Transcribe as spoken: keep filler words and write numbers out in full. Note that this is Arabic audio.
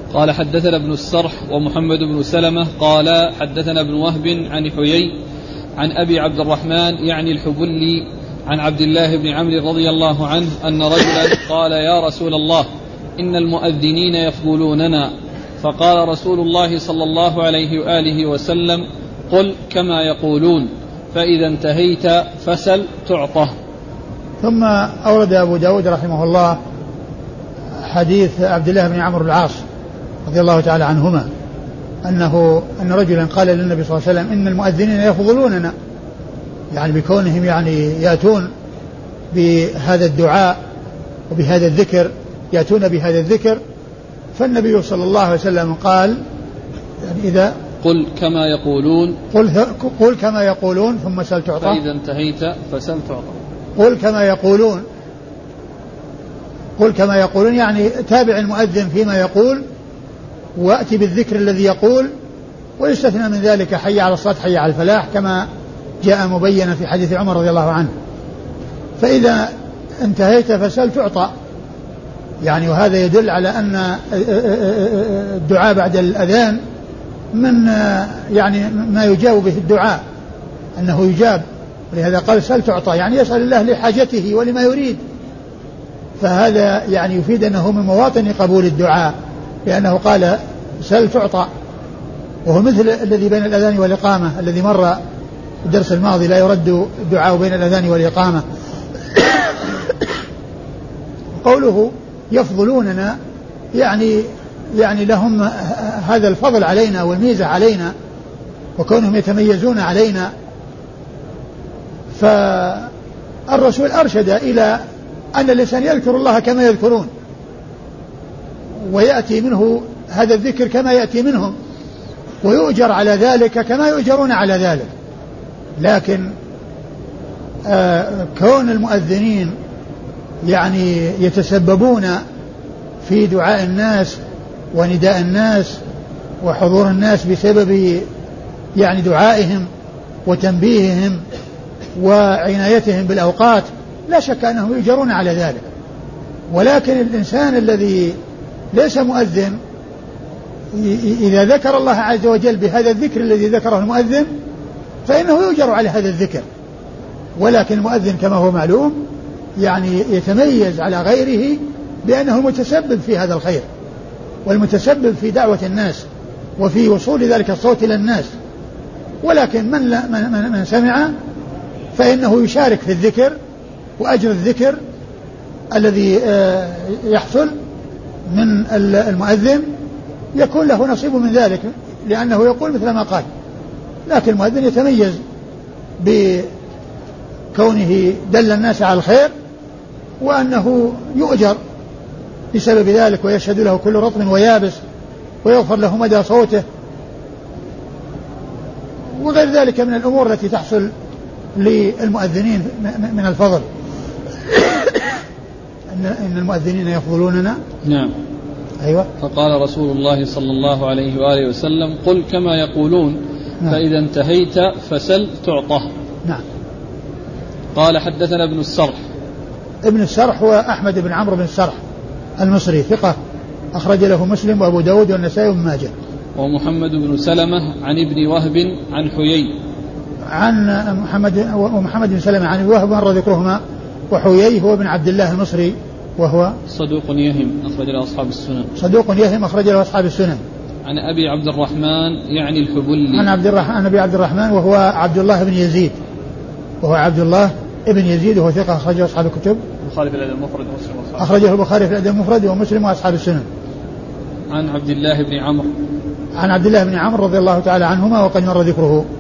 قال حدثنا ابن السرح ومحمد بن سلمة قال حدثنا ابن وهب عن حيي عن أبي عبد الرحمن يعني الحبلي عن عبد الله بن عمرو رضي الله عنه أن رجلا قال يا رسول الله إن المؤذنين يفضلوننا، فقال رسول الله صلى الله عليه وآله وسلم قل كما يقولون فإذا انتهيت فسل تعطه. ثم أورد أبو داود رحمه الله حديث عبد الله بن عمرو العاص رضي الله تعالى عنهما أنه أن رجلا قال للنبي صلى الله عليه وسلم إن المؤذنين يفضلوننا، يعني بكونهم يعني يأتون بهذا الدعاء وبهذا الذكر، يأتون بهذا الذكر. فالنبي صلى الله عليه وسلم قال يعني إذا قل كما يقولون قل, قل كما يقولون ثم سل تعطى، فإذا انتهيت فسل تعطى. قل كما يقولون قل كما يقولون يعني تابع المؤذن فيما يقول وأتي بالذكر الذي يقول، ويستثنى من ذلك حي على الصلاة حي على الفلاح كما جاء مبينا في حديث عمر رضي الله عنه. فإذا انتهيت فسل تعطى، يعني وهذا يدل على أن الدعاء بعد الأذان من يعني ما يجاب به الدعاء أنه يجاب، ولهذا قال سل تعطى يعني يسأل الله لحاجته ولما يريد. فهذا يعني يفيد أنه من مواطن قبول الدعاء، لأنه قال سل تعطى، وهو مثل الذي بين الأذان والإقامة الذي مر في الدرس الماضي لا يرد الدعاء بين الأذان والإقامة. قوله يفضلوننا يعني يعني لهم هذا الفضل علينا والميزة علينا وكونهم يتميزون علينا. فالرسول أرشد إلى أن الإنسان يذكر الله كما يذكرون ويأتي منه هذا الذكر كما يأتي منهم ويؤجر على ذلك كما يؤجرون على ذلك. لكن آه كون المؤذنين يعني يتسببون في دعاء الناس ونداء الناس وحضور الناس بسبب يعني دعائهم وتنبيههم وعنايتهم بالأوقات، لا شك أنهم يؤجرون على ذلك. ولكن الإنسان الذي ليس مؤذن إذا ذكر الله عز وجل بهذا الذكر الذي ذكره المؤذن فإنه يؤجر على هذا الذكر. ولكن المؤذن كما هو معلوم يعني يتميز على غيره بأنه متسبب في هذا الخير والمتسبب في دعوة الناس وفي وصول ذلك الصوت إلى الناس. ولكن من, لا من, من, من سمع فإنه يشارك في الذكر، وأجر الذكر الذي يحصل من المؤذن يكون له نصيب من ذلك، لأنه يقول مثل ما قال. لكن المؤذن يتميز بكونه دل الناس على الخير وأنه يؤجر بسبب ذلك ويشهد له كل رطب ويابس ويغفر له مدى صوته وغير ذلك من الأمور التي تحصل للمؤذنين من الفضل. إن المؤذنين يفضلوننا. نعم. أيوة. فقال رسول الله صلى الله عليه وآله وسلم قل كما يقولون. نعم. فإذا انتهيت فسل تعطه. نعم. قال حدثنا ابن السرح. ابن السرح هو أحمد بن عمرو بن السرح المصري ثقة أخرج له مسلم وأبو داود والنسائي وابن ماجه. ومحمد بن سلمة عن ابن وهب عن حيي. عن محمد ومحمد بن سلمة عن ابن وهب مر ذكرهما. وحيي هو ابن عبد الله المصري وهو صدوق يهم أخرج له أصحاب السنن. صدوق يهم أخرج له أصحاب السنن. عن أبي عبد الرحمن يعني الحبلي. عن عبد الرحمن عن أبي عبد الرحمن وهو عبد الله بن يزيد وهو عبد الله ابن يزيد وهو ثقة أخرجه أصحاب الكتب. البخاري في الأدب المفرد ومسلم وأصحاب. أخرجه البخاري في الأدب المفرد ومسلم وأصحاب السنن. عن عبد الله بن عمرو. عن عبد الله بن عمرو رضي الله تعالى عنهما وقد مر ذكره.